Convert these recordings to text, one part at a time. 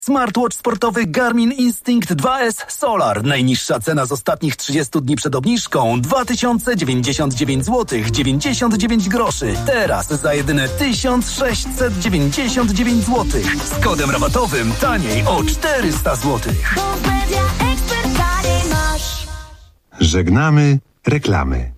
Smartwatch sportowy Garmin Instinct 2S Solar. Najniższa cena z ostatnich 30 dni przed obniżką 2099 zł 99 groszy. Teraz za jedyne 1699 zł. Z kodem rabatowym taniej o 400 zł. Żegnamy reklamy.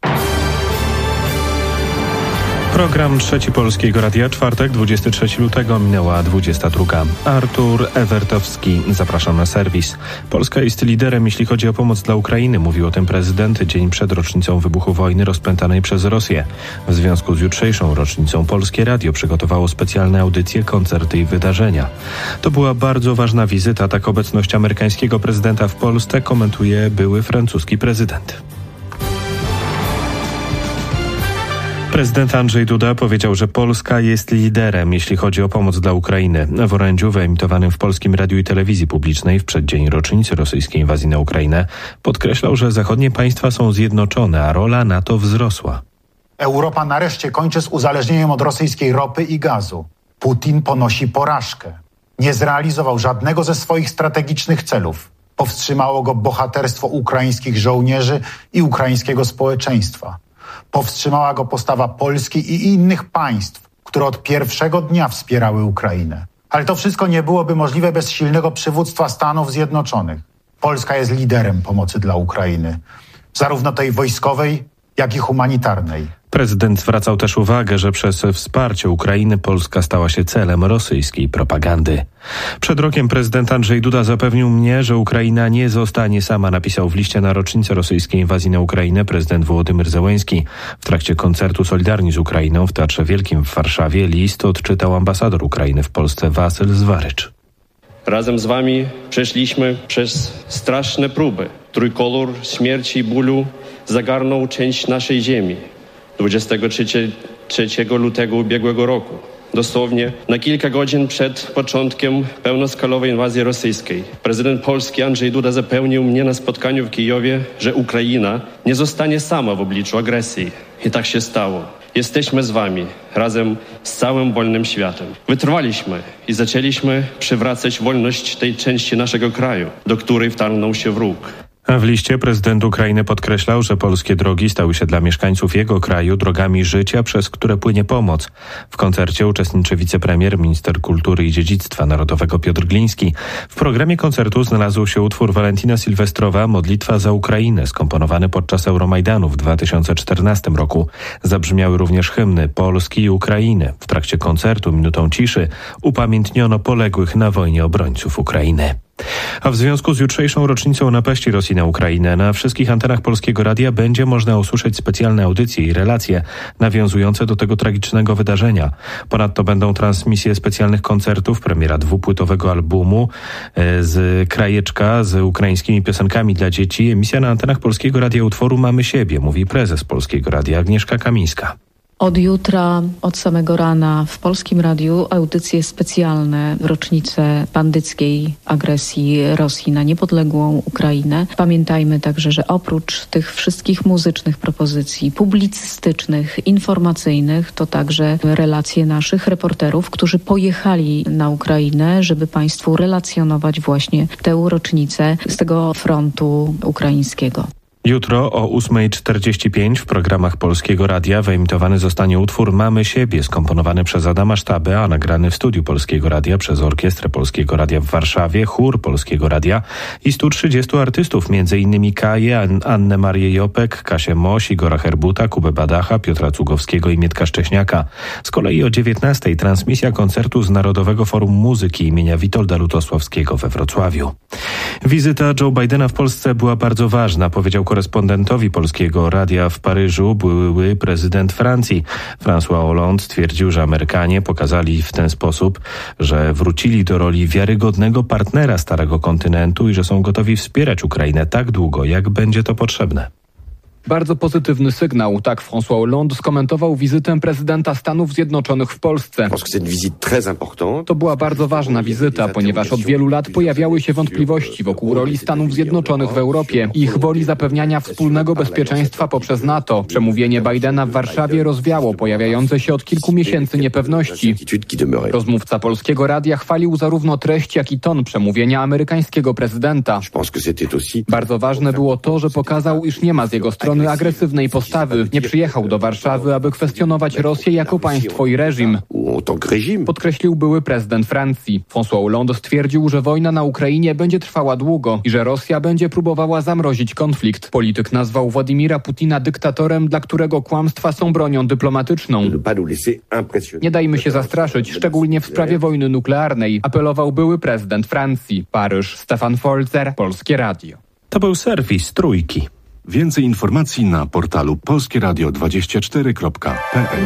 Program Trzeci Polskiego Radia, czwartek, 23 lutego, minęła 22. Artur Ewertowski, zapraszam na serwis. Polska jest liderem, jeśli chodzi o pomoc dla Ukrainy, mówił o tym prezydent dzień przed rocznicą wybuchu wojny rozpętanej przez Rosję. W związku z jutrzejszą rocznicą Polskie Radio przygotowało specjalne audycje, koncerty i wydarzenia. To była bardzo ważna wizyta, tak obecność amerykańskiego prezydenta w Polsce komentuje były francuski prezydent. Prezydent Andrzej Duda powiedział, że Polska jest liderem, jeśli chodzi o pomoc dla Ukrainy. W orędziu wyemitowanym w Polskim Radiu i Telewizji Publicznej w przeddzień rocznicy rosyjskiej inwazji na Ukrainę podkreślał, że zachodnie państwa są zjednoczone, a rola NATO wzrosła. Europa nareszcie kończy z uzależnieniem od rosyjskiej ropy i gazu. Putin ponosi porażkę. Nie zrealizował żadnego ze swoich strategicznych celów. Powstrzymało go bohaterstwo ukraińskich żołnierzy i ukraińskiego społeczeństwa. Powstrzymała go postawa Polski i innych państw, które od pierwszego dnia wspierały Ukrainę. Ale to wszystko nie byłoby możliwe bez silnego przywództwa Stanów Zjednoczonych. Polska jest liderem pomocy dla Ukrainy, zarówno tej wojskowej, jak i humanitarnej. Prezydent zwracał też uwagę, że przez wsparcie Ukrainy Polska stała się celem rosyjskiej propagandy. Przed rokiem prezydent Andrzej Duda zapewnił mnie, że Ukraina nie zostanie sama, napisał w liście na rocznicę rosyjskiej inwazji na Ukrainę prezydent Wołodymyr Zełenski. W trakcie koncertu Solidarni z Ukrainą w Teatrze Wielkim w Warszawie list odczytał ambasador Ukrainy w Polsce Wasyl Zwarycz. Razem z wami przeszliśmy przez straszne próby. Trójkolor śmierci i bólu zagarnął część naszej ziemi. 23 lutego ubiegłego roku, dosłownie na kilka godzin przed początkiem pełnoskalowej inwazji rosyjskiej, prezydent Polski Andrzej Duda zapewnił mnie na spotkaniu w Kijowie, że Ukraina nie zostanie sama w obliczu agresji. I tak się stało. Jesteśmy z wami, razem z całym wolnym światem. Wytrwaliśmy i zaczęliśmy przywracać wolność tej części naszego kraju, do której wtargnął się wróg. A w liście prezydent Ukrainy podkreślał, że polskie drogi stały się dla mieszkańców jego kraju drogami życia, przez które płynie pomoc. W koncercie uczestniczy wicepremier, minister kultury i dziedzictwa narodowego Piotr Gliński. W programie koncertu znalazł się utwór Walentina Sylwestrowa „Modlitwa za Ukrainę”, skomponowany podczas Euromajdanu w 2014 roku. Zabrzmiały również hymny Polski i Ukrainy. W trakcie koncertu minutą ciszy upamiętniono poległych na wojnie obrońców Ukrainy. A w związku z jutrzejszą rocznicą napaści Rosji na Ukrainę na wszystkich antenach Polskiego Radia będzie można usłyszeć specjalne audycje i relacje nawiązujące do tego tragicznego wydarzenia. Ponadto będą transmisje specjalnych koncertów, premiera dwupłytowego albumu z Krajeczka z ukraińskimi piosenkami dla dzieci. Emisja na antenach Polskiego Radia utworu Mamy siebie, mówi prezes Polskiego Radia Agnieszka Kamińska. Od jutra, od samego rana w Polskim Radiu audycje specjalne w rocznicę bandyckiej agresji Rosji na niepodległą Ukrainę. Pamiętajmy także, że oprócz tych wszystkich muzycznych propozycji, publicystycznych, informacyjnych, to także relacje naszych reporterów, którzy pojechali na Ukrainę, żeby Państwu relacjonować właśnie tę rocznicę z tego frontu ukraińskiego. Jutro o 8:45 w programach Polskiego Radia wyemitowany zostanie utwór Mamy siebie, skomponowany przez Adama Sztabę, a nagrany w studiu Polskiego Radia przez Orkiestrę Polskiego Radia w Warszawie, chór Polskiego Radia i 130 artystów, m.in. Kaję, Annę Marię Jopek, Kasię Moś, Igora Herbuta, Kubę Badacha, Piotra Cugowskiego i Mietka Szcześniaka. Z kolei o 19:00 transmisja koncertu z Narodowego Forum Muzyki imienia Witolda Lutosławskiego we Wrocławiu. Wizyta Joe Bidena w Polsce była bardzo ważna, powiedział korespondentowi Polskiego Radia w Paryżu były prezydent Francji. François Hollande stwierdził, że Amerykanie pokazali w ten sposób, że wrócili do roli wiarygodnego partnera Starego Kontynentu i że są gotowi wspierać Ukrainę tak długo, jak będzie to potrzebne. Bardzo pozytywny sygnał, tak François Hollande skomentował wizytę prezydenta Stanów Zjednoczonych w Polsce. To była bardzo ważna wizyta, ponieważ od wielu lat pojawiały się wątpliwości wokół roli Stanów Zjednoczonych w Europie, ich woli zapewniania wspólnego bezpieczeństwa poprzez NATO. Przemówienie Bidena w Warszawie rozwiało pojawiające się od kilku miesięcy niepewności. Rozmówca Polskiego Radia chwalił zarówno treść, jak i ton przemówienia amerykańskiego prezydenta. Bardzo ważne było to, że pokazał, iż nie ma z jego strony agresywnej postawy. Nie przyjechał do Warszawy, aby kwestionować Rosję jako państwo i reżim. Podkreślił były prezydent Francji. François Hollande stwierdził, że wojna na Ukrainie będzie trwała długo i że Rosja będzie próbowała zamrozić konflikt. Polityk nazwał Władimira Putina dyktatorem, dla którego kłamstwa są bronią dyplomatyczną. Nie dajmy się zastraszyć, szczególnie w sprawie wojny nuklearnej, apelował były prezydent Francji. Paryż, Stefan Folzer, Polskie Radio. To był serwis Trójki. Więcej informacji na portalu polskieradio24.pl.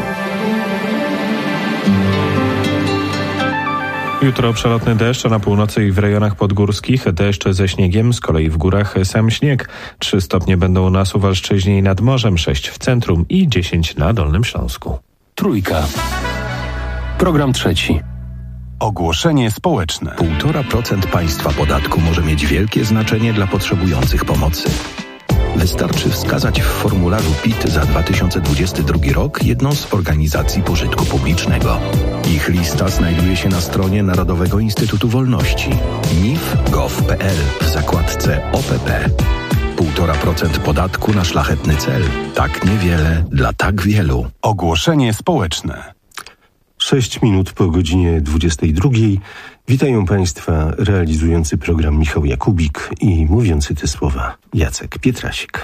Jutro przelotny deszcz, a na północy i w rejonach podgórskich deszcz ze śniegiem, z kolei w górach sam śnieg. 3 stopnie będą na Suwalszczyźnie i nad morzem, 6 w centrum i 10 na Dolnym Śląsku. Trójka. Program trzeci. Ogłoszenie społeczne. 1,5% państwa podatku może mieć wielkie znaczenie dla potrzebujących pomocy. Wystarczy wskazać w formularzu PIT za 2022 rok jedną z organizacji pożytku publicznego. Ich lista znajduje się na stronie Narodowego Instytutu Wolności nif.gov.pl w zakładce OPP. 1,5% podatku na szlachetny cel. Tak niewiele dla tak wielu. Ogłoszenie społeczne. 6 minut po godzinie 22. Witają Państwa realizujący program Michał Jakubik i mówiący te słowa Jacek Pietrasik.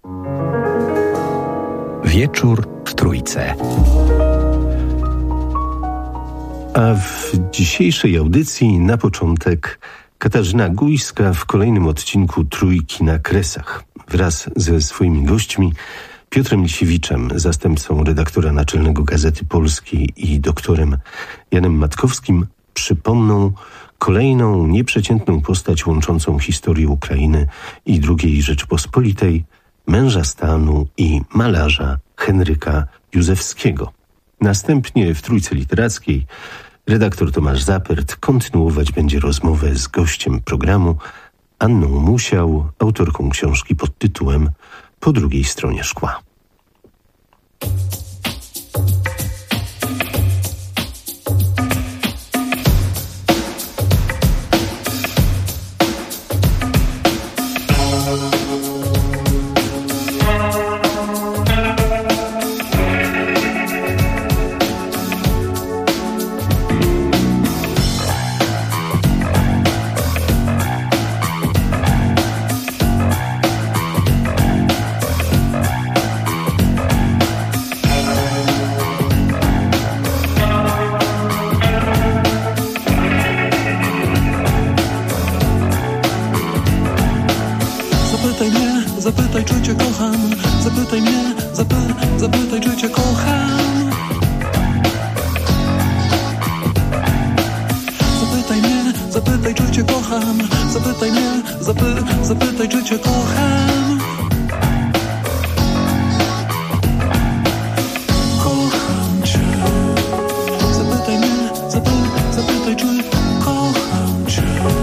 Wieczór w Trójce. A w dzisiejszej audycji na początek Katarzyna Gujska w kolejnym odcinku Trójki na Kresach. Wraz ze swoimi gośćmi Piotrem Lisiewiczem, zastępcą redaktora naczelnego Gazety Polskiej, i doktorem Janem Matkowskim przypomną kolejną nieprzeciętną postać łączącą historię Ukrainy i II Rzeczypospolitej, męża stanu i malarza Henryka Józefskiego. Następnie w Trójce Literackiej redaktor Tomasz Zapert kontynuować będzie rozmowę z gościem programu, Anną Musiał, autorką książki pod tytułem Po drugiej stronie szkła. Zapytaj, czy cię kocham. Zapytaj mnie, zapytaj, czy cię kocham. Zapytaj mnie, zapytaj, czy cię kocham. Zapytaj mnie, zapytaj, czy cię kocham. Kocham cię. Zapytaj mnie, zapytaj, czy kocham cię.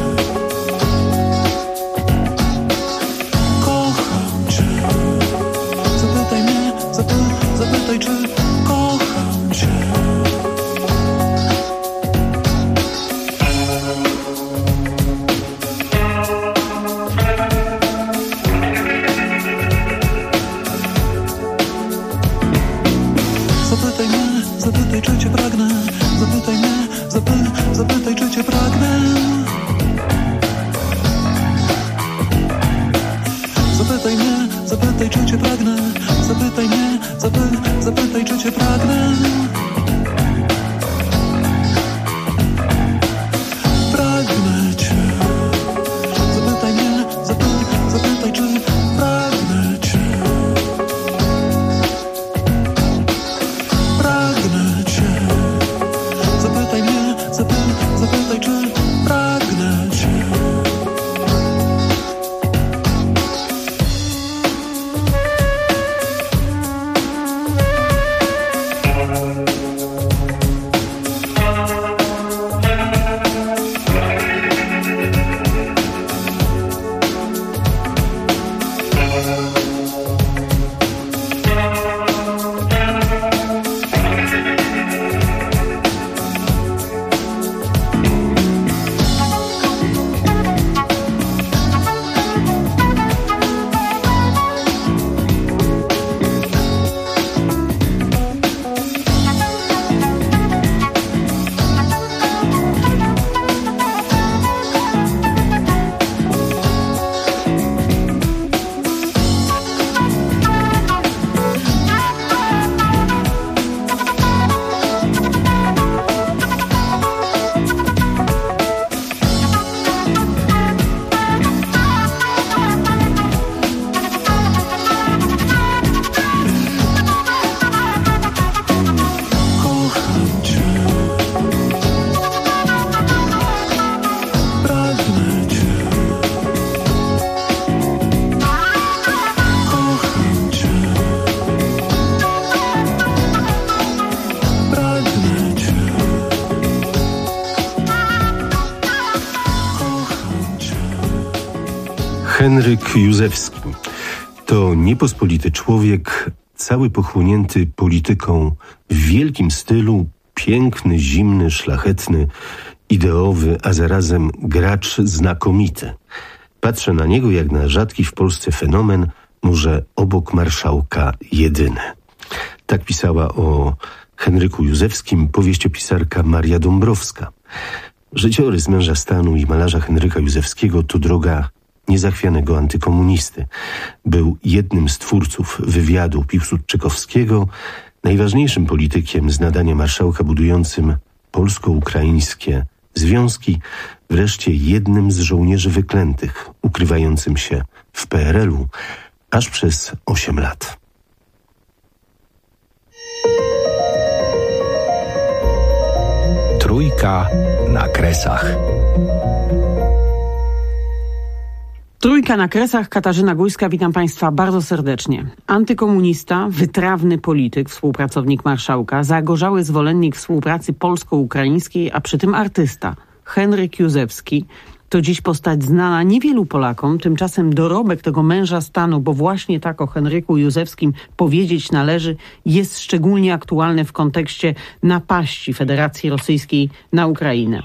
Zapytaj, czy kocham cię. Henryk Józefski to niepospolity człowiek, cały pochłonięty polityką w wielkim stylu, piękny, zimny, szlachetny, ideowy, a zarazem gracz znakomity. Patrzę na niego jak na rzadki w Polsce fenomen, może obok marszałka jedyny. Tak pisała o Henryku Józefskim powieściopisarka Maria Dąbrowska. Życiorys męża stanu i malarza Henryka Józefskiego to droga niezachwianego antykomunisty. Był jednym z twórców wywiadu Piłsudczykowskiego, najważniejszym politykiem z nadania marszałka budującym polsko-ukraińskie związki, wreszcie jednym z żołnierzy wyklętych, ukrywającym się w PRL-u aż przez 8 lat. Trójka na kresach. Trójka na kresach, Katarzyna Gujska, witam Państwa bardzo serdecznie. Antykomunista, wytrawny polityk, współpracownik marszałka, zagorzały zwolennik współpracy polsko-ukraińskiej, a przy tym artysta. Henryk Józefski to dziś postać znana niewielu Polakom, tymczasem dorobek tego męża stanu, bo właśnie tak o Henryku Józefskim powiedzieć należy, jest szczególnie aktualny w kontekście napaści Federacji Rosyjskiej na Ukrainę.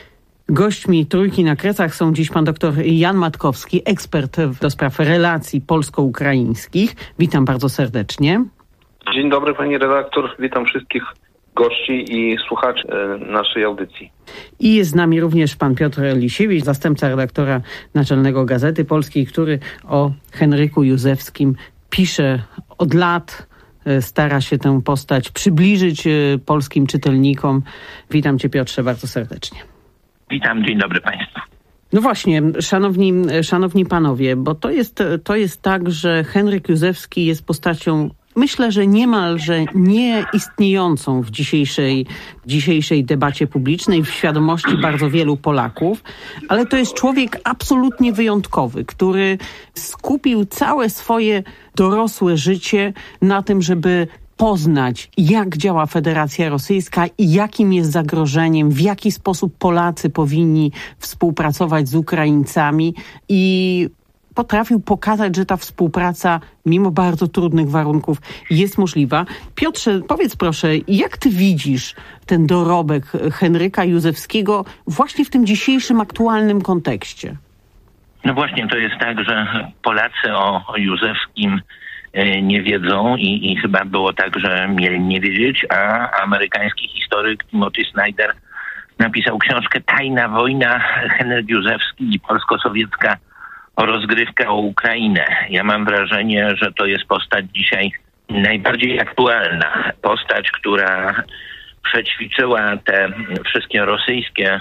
Gośćmi Trójki na kresach są dziś pan dr Jan Matkowski, ekspert do spraw relacji polsko-ukraińskich. Witam bardzo serdecznie. Dzień dobry pani redaktor, witam wszystkich gości i słuchaczy naszej audycji. I jest z nami również pan Piotr Lisiewicz, zastępca redaktora naczelnego Gazety Polskiej, który o Henryku Józefskim pisze od lat, stara się tę postać przybliżyć polskim czytelnikom. Witam cię, Piotrze, bardzo serdecznie. Witam, dzień dobry Państwu. No właśnie, szanowni panowie, bo to jest tak, że Henryk Józefski jest postacią, myślę, że niemalże nieistniejącą w dzisiejszej debacie publicznej, w świadomości bardzo wielu Polaków, ale to jest człowiek absolutnie wyjątkowy, który skupił całe swoje dorosłe życie na tym, żeby poznać, jak działa Federacja Rosyjska i jakim jest zagrożeniem, w jaki sposób Polacy powinni współpracować z Ukraińcami i potrafił pokazać, że ta współpraca, mimo bardzo trudnych warunków, jest możliwa. Piotrze, powiedz proszę, jak ty widzisz ten dorobek Henryka Józefskiego właśnie w tym dzisiejszym aktualnym kontekście? No właśnie, to jest tak, że Polacy o Józefskim nie wiedzą i chyba było tak, że mieli nie wiedzieć, a amerykański historyk Timothy Snyder napisał książkę Tajna wojna, Henryk Józefski i polsko-sowiecka rozgrywka o Ukrainę. Ja mam wrażenie, że to jest postać dzisiaj najbardziej aktualna. Postać, która przećwiczyła te wszystkie rosyjskie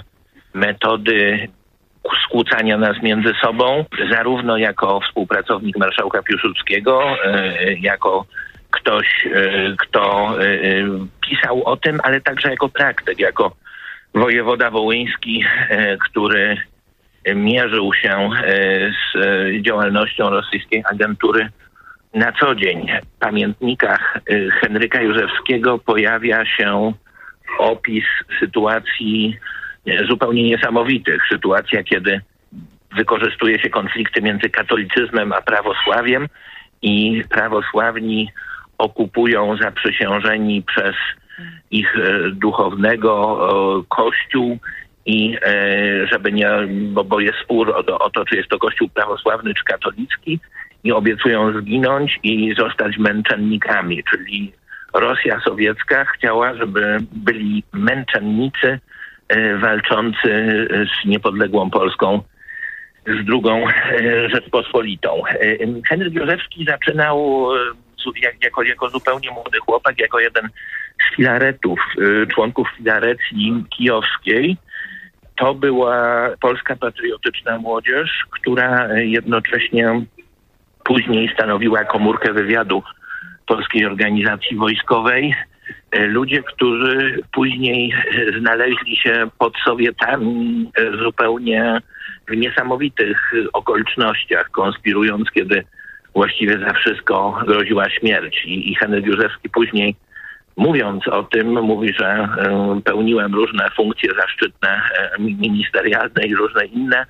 metody skłócania nas między sobą, zarówno jako współpracownik marszałka Piłsudskiego, jako ktoś, kto pisał o tym, ale także jako praktyk, jako wojewoda wołyński, który mierzył się z działalnością rosyjskiej agentury na co dzień. W pamiętnikach Henryka Józefskiego pojawia się opis sytuacji zupełnie niesamowitych. Sytuacja, kiedy wykorzystuje się konflikty między katolicyzmem a prawosławiem i prawosławni okupują zaprzysiężeni przez ich duchownego Kościół i żeby nie, bo jest spór o to, czy jest to Kościół prawosławny czy katolicki, i obiecują zginąć i zostać męczennikami, czyli Rosja sowiecka chciała, żeby byli męczennicy walczący z niepodległą Polską, z drugą Rzeczpospolitą. Henryk Józefski zaczynał jako zupełnie młody chłopak, jako jeden z filaretów, członków filarecji kijowskiej. To była polska patriotyczna młodzież, która jednocześnie później stanowiła komórkę wywiadu Polskiej Organizacji Wojskowej. Ludzie, którzy później znaleźli się pod Sowietami zupełnie w niesamowitych okolicznościach, konspirując, kiedy właściwie za wszystko groziła śmierć. I Henryk Józefski później, mówiąc o tym, mówi, że pełniłem różne funkcje zaszczytne ministerialne i różne inne,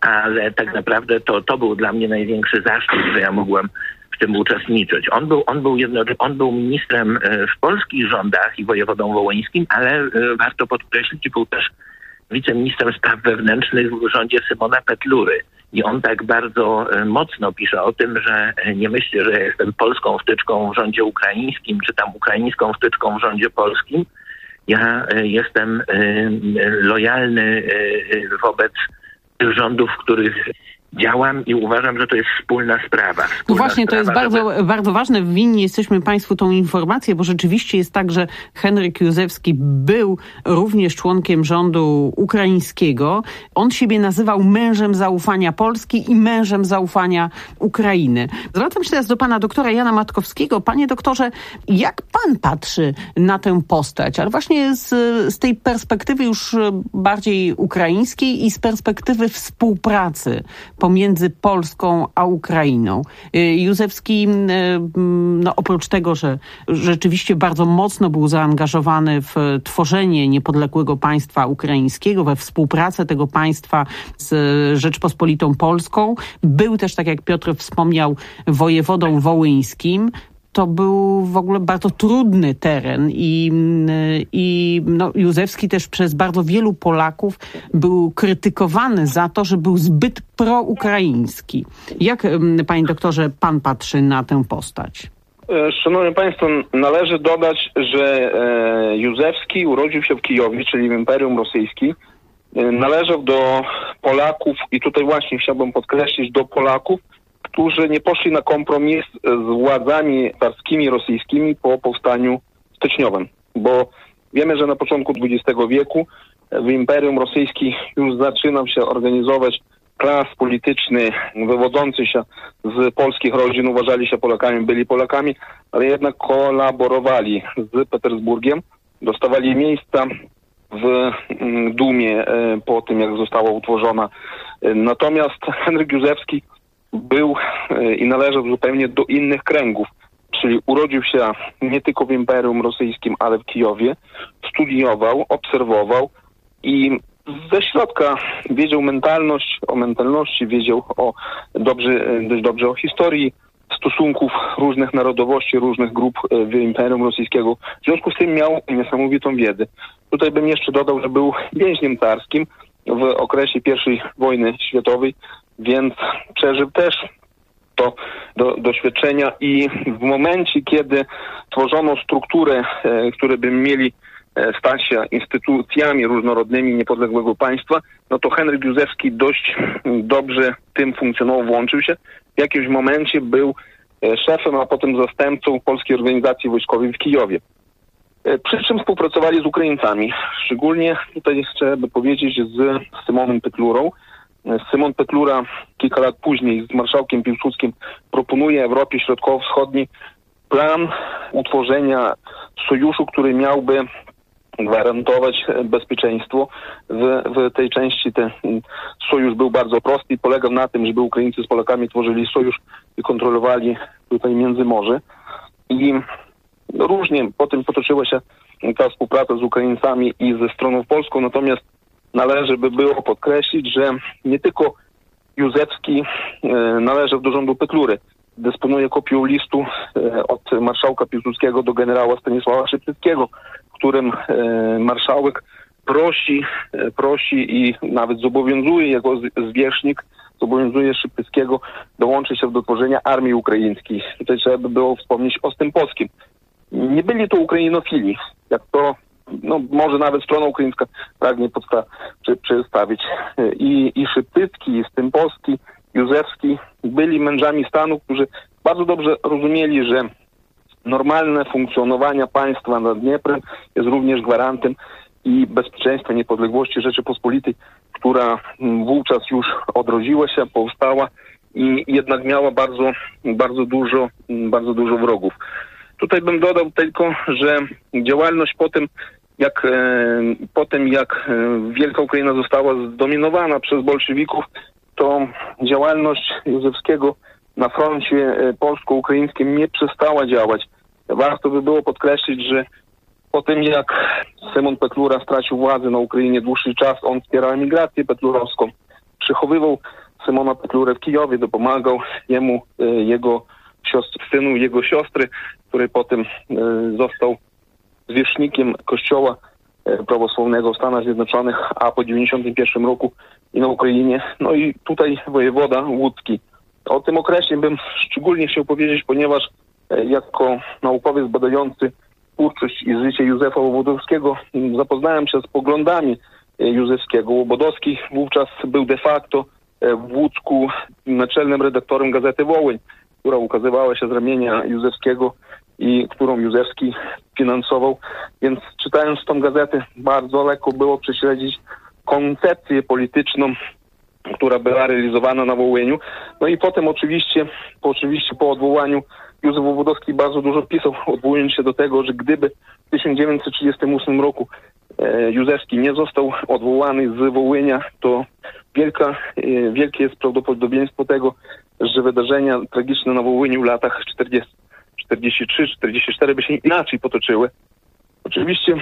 ale tak naprawdę to był dla mnie największy zaszczyt, że ja mogłem w tym uczestniczyć. On był ministrem w polskich rządach i wojewodą wołyńskim, ale warto podkreślić, był też wiceministrem spraw wewnętrznych w rządzie Szymona Petlury. I on tak bardzo mocno pisze o tym, że nie myśli, że jestem polską wtyczką w rządzie ukraińskim, czy tam ukraińską wtyczką w rządzie polskim. Ja jestem lojalny wobec tych rządów, w których działam i uważam, że to jest wspólna sprawa. No właśnie, to jest bardzo ważne. Winni jesteśmy Państwu tą informację, bo rzeczywiście jest tak, że Henryk Józefski był również członkiem rządu ukraińskiego. On siebie nazywał mężem zaufania Polski i mężem zaufania Ukrainy. Zwracam się teraz do pana doktora Jana Matkowskiego. Panie doktorze, jak pan patrzy na tę postać? Ale właśnie z tej perspektywy już bardziej ukraińskiej i z perspektywy współpracy pomiędzy Polską a Ukrainą. Józefski, oprócz tego, że rzeczywiście bardzo mocno był zaangażowany w tworzenie niepodległego państwa ukraińskiego, we współpracę tego państwa z Rzeczpospolitą Polską, był też, tak jak Piotr wspomniał, wojewodą wołyńskim. To był w ogóle bardzo trudny teren i Józefski też przez bardzo wielu Polaków był krytykowany za to, że był zbyt proukraiński. Jak, panie doktorze, pan patrzy na tę postać? Szanowni Państwo, należy dodać, że Józefski urodził się w Kijowie, czyli w Imperium Rosyjskim. Należał do Polaków i tutaj właśnie chciałbym podkreślić, do Polaków, którzy nie poszli na kompromis z władzami carskimi rosyjskimi po powstaniu styczniowym. Bo wiemy, że na początku XX wieku w Imperium Rosyjskim już zaczynał się organizować klas polityczny wywodzący się z polskich rodzin, uważali się Polakami, byli Polakami, ale jednak kolaborowali z Petersburgiem, dostawali miejsca w Dumie po tym, jak została utworzona. Natomiast Henryk Józefski był i należał zupełnie do innych kręgów, czyli urodził się nie tylko w Imperium Rosyjskim, ale w Kijowie, studiował, obserwował i ze środka wiedział o mentalności, wiedział dość dobrze o historii stosunków różnych narodowości, różnych grup w Imperium Rosyjskiego. W związku z tym miał niesamowitą wiedzę. Tutaj bym jeszcze dodał, że był więźniem carskim w okresie I wojny światowej, więc przeżył też to doświadczenia i w momencie, kiedy tworzono struktury, które by mieli stać się instytucjami różnorodnymi niepodległego państwa, no to Henryk Józefski dość dobrze tym funkcjonował, włączył się. W jakimś momencie był szefem, a potem zastępcą Polskiej Organizacji Wojskowej w Kijowie. Przy czym współpracowali z Ukraińcami. Szczególnie tutaj trzeba by powiedzieć z Szymonem Petlurą. Szymon Petlura kilka lat później z marszałkiem Piłsudskim proponuje Europie Środkowo-Wschodniej plan utworzenia sojuszu, który miałby gwarantować bezpieczeństwo. W tej części ten sojusz był bardzo prosty i polegał na tym, żeby Ukraińcy z Polakami tworzyli sojusz i kontrolowali tutaj Międzymorze. I różnie potem potoczyła się ta współpraca z Ukraińcami i ze stroną polską, natomiast należy by było podkreślić, że nie tylko Józefski należał do rządu Petlury. Dysponuje kopią listu od marszałka Piłsudskiego do generała Stanisława Szczyptyckiego, w którym marszałek prosi i nawet zobowiązuje jako zwierzchnik, zobowiązuje Szczyptyckiego dołączyć się do tworzenia armii ukraińskiej. Tutaj trzeba by było wspomnieć o Stępowskim. Nie byli to ukrainofili, jak to może nawet strona ukraińska pragnie przedstawić. I Szczyptycki, i Stępowski, Józefski byli mężami stanu, którzy bardzo dobrze rozumieli, że normalne funkcjonowanie państwa nad Dnieprem jest również gwarantem i bezpieczeństwa niepodległości Rzeczypospolitej, która wówczas już odrodziła się, powstała i jednak miała bardzo dużo wrogów. Tutaj bym dodał tylko, że działalność po tym jak Wielka Ukraina została zdominowana przez bolszewików, to działalność Józefskiego na froncie polsko-ukraińskim nie przestała działać. Warto by było podkreślić, że po tym jak Szymon Petlura stracił władzę na Ukrainie dłuższy czas, on wspierał emigrację petlurowską, przechowywał Symona Petlurę w Kijowie, dopomagał jemu, synu jego siostry, który potem został zwierzchnikiem Kościoła prawosławnego w Stanach Zjednoczonych, a po 1991 roku i na Ukrainie. No i tutaj wojewoda łódzki. O tym okresie bym szczególnie chciał powiedzieć, ponieważ jako naukowiec badający twórczość i życie Józefa Łobodowskiego zapoznałem się z poglądami Józefskiego. Łobodowski wówczas był de facto w Łódzku naczelnym redaktorem Gazety Wołyń, która ukazywała się z ramienia Józefskiego i którą Józefski finansował. Więc czytając tą gazetę bardzo lekko było prześledzić koncepcję polityczną, która była realizowana na Wołyniu. No i potem oczywiście po odwołaniu Józef Łobodowski bardzo dużo pisał, odwołując się do tego, że gdyby w 1938 roku Józefski nie został odwołany z Wołynia, to wielkie jest prawdopodobieństwo tego, że wydarzenia tragiczne na Wołyniu w latach 43-44 by się inaczej potoczyły. Oczywiście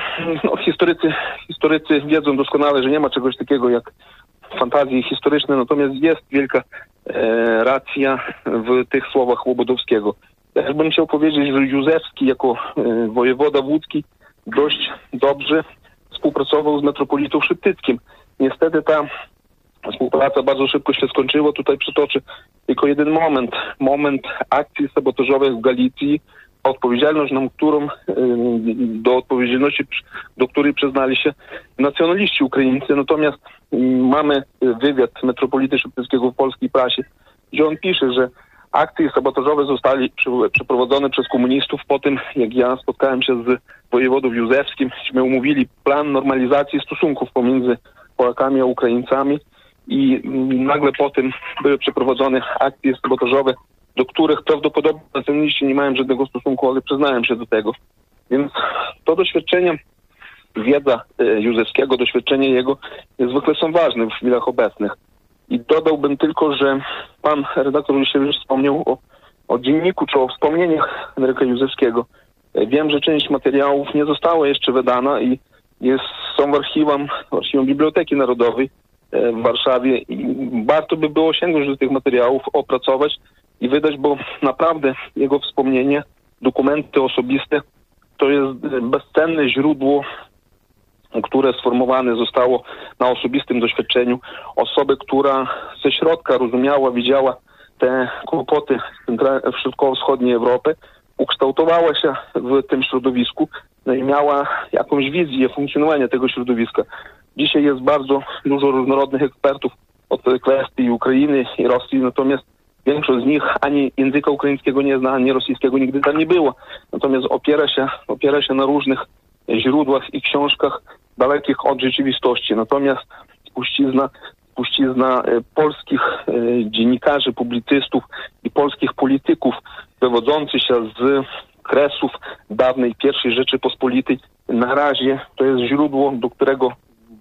historycy wiedzą doskonale, że nie ma czegoś takiego jak fantazje historyczne, natomiast jest wielka racja w tych słowach Łobodowskiego. Ja bym chciał powiedzieć, że Józefski jako wojewoda łódzki dość dobrze współpracował z metropolitą Szeptyckim. Niestety ta współpraca bardzo szybko się skończyła. Tutaj przytoczę tylko jeden moment akcji sabotażowych w Galicji, odpowiedzialność do odpowiedzialności, do której przyznali się nacjonaliści ukraińscy. Natomiast mamy wywiad metropolity Szeptyckiego w polskiej prasie, gdzie on pisze, że akcje sabotażowe zostały przeprowadzone przez komunistów po tym, jak ja spotkałem się z wojewodą Józefskim. My umówili plan normalizacji stosunków pomiędzy Polakami a Ukraińcami i nagle potem były przeprowadzone akcje sabotażowe, do których prawdopodobnie nacjonaliści nie mają żadnego stosunku, ale przyznałem się do tego. Więc to doświadczenie, wiedza Józefskiego, doświadczenie jego niezwykle są ważne w chwilach obecnych. I dodałbym tylko, że pan redaktor już wspomniał o dzienniku czy o wspomnieniach Henryka Józefskiego. Wiem, że część materiałów nie została jeszcze wydana i są w archiwum Biblioteki Narodowej w Warszawie i warto by było sięgnąć do tych materiałów, opracować i wydać, bo naprawdę jego wspomnienie, dokumenty osobiste to jest bezcenne źródło, które sformowane zostało na osobistym doświadczeniu osoby, która ze środka rozumiała, widziała te kłopoty w środkowo-wschodniej Europy, ukształtowała się w tym środowisku, no i miała jakąś wizję funkcjonowania tego środowiska. Dzisiaj jest bardzo dużo różnorodnych ekspertów od kwestii Ukrainy i Rosji, natomiast większość z nich ani języka ukraińskiego nie zna, ani rosyjskiego nigdy tam nie było. Natomiast opiera się na różnych źródłach i książkach dalekich od rzeczywistości. Natomiast spuścizna polskich dziennikarzy, publicystów i polskich polityków wywodzących się z kresów dawnej I Rzeczypospolitej na razie to jest źródło, do którego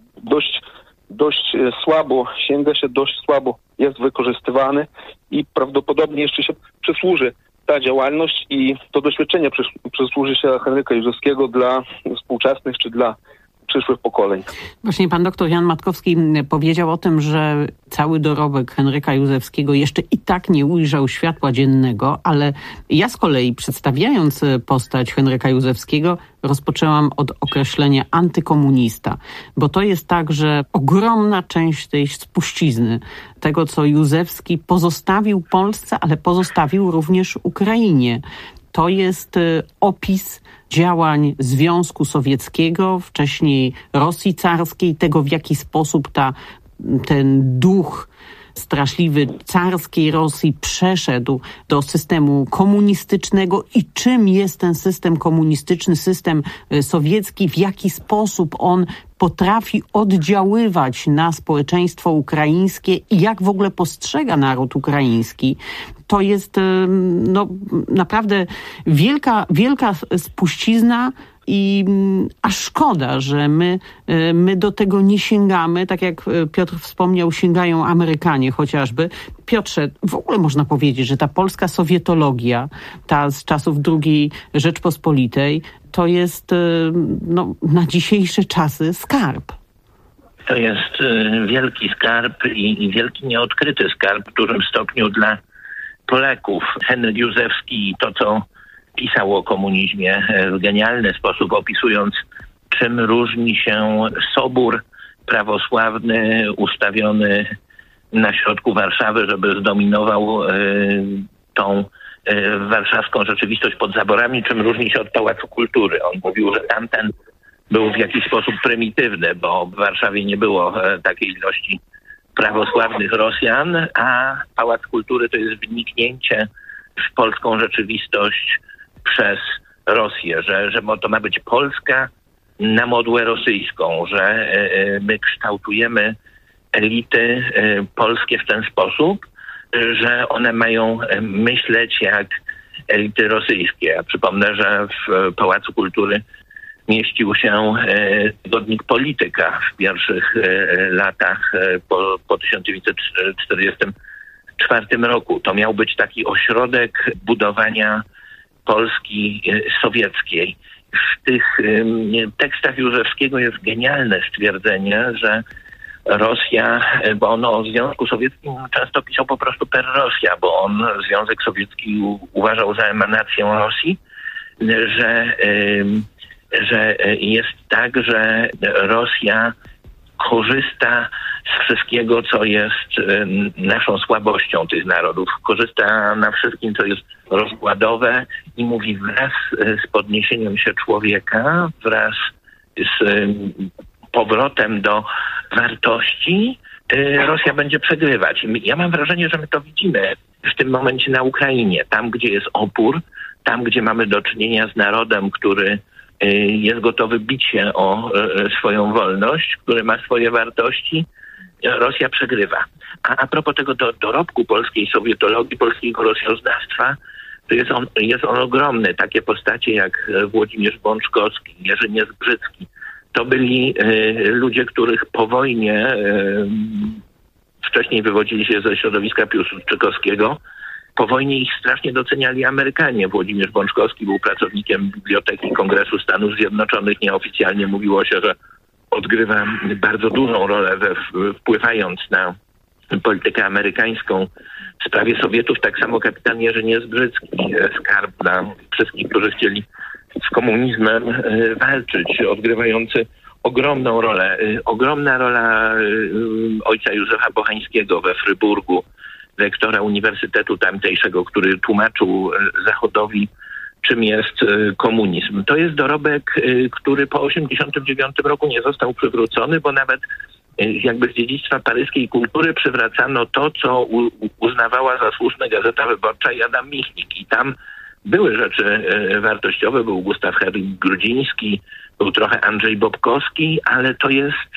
dość słabo sięga się, dość słabo jest wykorzystywany i prawdopodobnie jeszcze się przysłuży ta działalność i to doświadczenie przysłuży się Henryka Józefskiego dla współczesnych czy dla przyszłych pokoleń. Właśnie pan doktor Jan Matkowski powiedział o tym, że cały dorobek Henryka Józefskiego jeszcze i tak nie ujrzał światła dziennego, ale ja z kolei przedstawiając postać Henryka Józefskiego rozpoczęłam od określenia antykomunista, bo to jest tak, że ogromna część tej spuścizny, tego co Józefski pozostawił Polsce, ale pozostawił również Ukrainie. To jest opis działań Związku Sowieckiego, wcześniej Rosji carskiej, tego w jaki sposób ten duch straszliwy carskiej Rosji przeszedł do systemu komunistycznego i czym jest ten system komunistyczny, system sowiecki, w jaki sposób on potrafi oddziaływać na społeczeństwo ukraińskie i jak w ogóle postrzega naród ukraiński. To jest naprawdę wielka spuścizna i aż szkoda, że my do tego nie sięgamy. Tak jak Piotr wspomniał, sięgają Amerykanie chociażby. Piotrze, w ogóle można powiedzieć, że ta polska sowietologia, ta z czasów II Rzeczpospolitej, to jest na dzisiejsze czasy skarb. To jest wielki skarb i wielki nieodkryty skarb w dużym stopniu dla Polaków. Henryk Józefski to, co pisał o komunizmie w genialny sposób, opisując, czym różni się sobór prawosławny ustawiony na środku Warszawy, żeby zdominował tą warszawską rzeczywistość pod zaborami, czym różni się od Pałacu Kultury. On mówił, że tamten był w jakiś sposób prymitywny, bo w Warszawie nie było takiej ilości prawosławnych Rosjan, a Pałac Kultury to jest wniknięcie w polską rzeczywistość przez Rosję, że to ma być Polska na modłę rosyjską, że my kształtujemy elity polskie w ten sposób, że one mają myśleć jak elity rosyjskie. Ja przypomnę, że w Pałacu Kultury mieścił się tygodnik Polityka w pierwszych latach po 1944 roku. To miał być taki ośrodek budowania Polski sowieckiej. W tych tekstach Józefskiego jest genialne stwierdzenie, że Rosja, bo on o Związku Sowieckim często pisał po prostu per Rosja, bo on Związek Sowiecki uważał za emanację Rosji, że jest tak, że Rosja korzysta z wszystkiego, co jest naszą słabością tych narodów. Korzysta na wszystkim, co jest rozkładowe i mówi, wraz z podniesieniem się człowieka, wraz z powrotem do wartości, Rosja będzie przegrywać. Ja mam wrażenie, że my to widzimy w tym momencie na Ukrainie. Tam, gdzie jest opór, tam, gdzie mamy do czynienia z narodem, który jest gotowy bić się o swoją wolność, który ma swoje wartości, Rosja przegrywa. A propos tego dorobku polskiej sowietologii, polskiego rosjoznawstwa, to jest on ogromny. Takie postacie jak Włodzimierz Bączkowski, Jerzy Niezbrzycki, to byli ludzie, których po wojnie wcześniej wywodzili się ze środowiska piłsudczykowskiego. Po wojnie ich strasznie doceniali Amerykanie. Włodzimierz Bączkowski był pracownikiem Biblioteki Kongresu Stanów Zjednoczonych. Nieoficjalnie mówiło się, że odgrywa bardzo dużą rolę wpływając na politykę amerykańską w sprawie Sowietów. Tak samo kapitan Jerzy Niezbrzycki, skarb dla wszystkich, którzy chcieli z komunizmem walczyć, odgrywający ogromną rolę. Ogromna rola ojca Józefa Bochańskiego we Fryburgu, rektora uniwersytetu tamtejszego, który tłumaczył Zachodowi, czym jest komunizm. To jest dorobek, który po 1989 roku nie został przywrócony, bo nawet jakby z dziedzictwa paryskiej kultury przywracano to, co uznawała za słuszne Gazeta Wyborcza i Adam Michnik. I tam były rzeczy wartościowe, był Gustaw Herling-Grudziński, był trochę Andrzej Bobkowski, ale to jest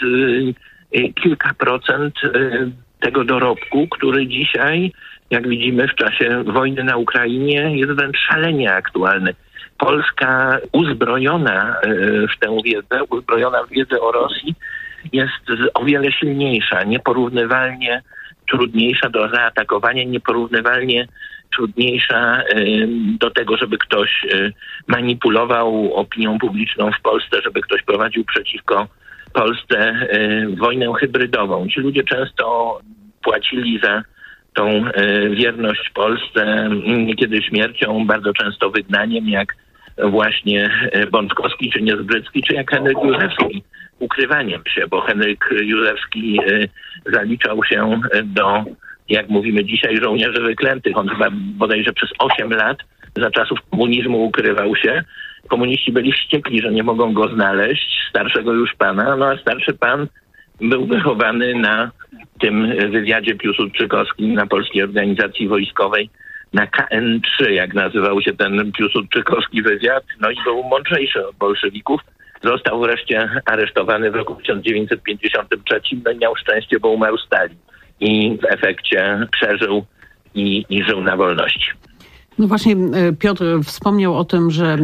kilka procent tego dorobku, który dzisiaj, jak widzimy w czasie wojny na Ukrainie, jest wręcz szalenie aktualny. Polska uzbrojona w tę wiedzę, uzbrojona w wiedzę o Rosji, jest o wiele silniejsza, nieporównywalnie trudniejsza do zaatakowania, nieporównywalnie trudniejsza do tego, żeby ktoś manipulował opinią publiczną w Polsce, żeby ktoś prowadził przeciwko Polsce wojnę hybrydową. Ci ludzie często płacili za tą wierność Polsce, niekiedy śmiercią, bardzo często wygnaniem, jak właśnie Bączkowski, czy Niezbrzycki, czy jak Henryk Józefski, ukrywaniem się, bo Henryk Józefski zaliczał się do, jak mówimy dzisiaj, żołnierzy wyklętych. On chyba bodajże przez 8 lat za czasów komunizmu ukrywał się. Komuniści byli wściekli, że nie mogą go znaleźć, starszego już pana, no a starszy pan był wychowany na tym wywiadzie piłsudczykowskim, na Polskiej Organizacji Wojskowej, na KN3, jak nazywał się ten piłsudczykowski wywiad, no i był mądrzejszy od bolszewików. Został wreszcie aresztowany w roku 1953, no i miał szczęście, bo umarł Stalin. I w efekcie przeżył i żył na wolności. No właśnie Piotr wspomniał o tym, że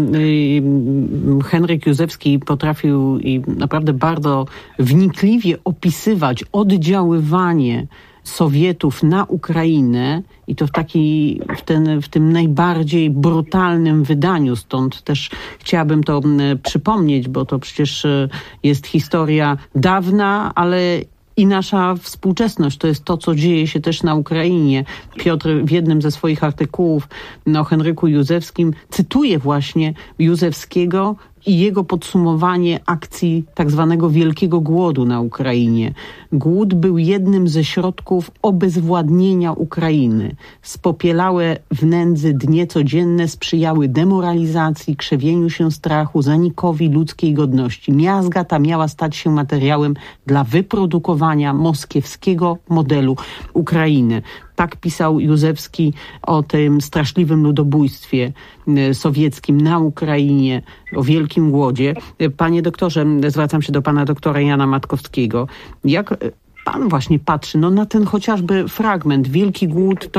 Henryk Józefski potrafił i naprawdę bardzo wnikliwie opisywać oddziaływanie Sowietów na Ukrainę i to w tym najbardziej brutalnym wydaniu. Stąd też chciałabym to przypomnieć, bo to przecież jest historia dawna, ale i nasza współczesność. To jest to, co dzieje się też na Ukrainie. Piotr w jednym ze swoich artykułów o Henryku Józefskim cytuje właśnie Józefskiego i jego podsumowanie akcji tak zwanego Wielkiego Głodu na Ukrainie. Głód był jednym ze środków obezwładnienia Ukrainy. Spopielałe w nędzy dnie codzienne sprzyjały demoralizacji, krzewieniu się strachu, zanikowi ludzkiej godności. Miazga ta miała stać się materiałem dla wyprodukowania moskiewskiego modelu Ukrainy. Tak pisał Józefski o tym straszliwym ludobójstwie sowieckim na Ukrainie, o Wielkim Głodzie. Panie doktorze, zwracam się do pana doktora Jana Matkowskiego. Jak pan właśnie patrzy na ten chociażby fragment? Wielki Głód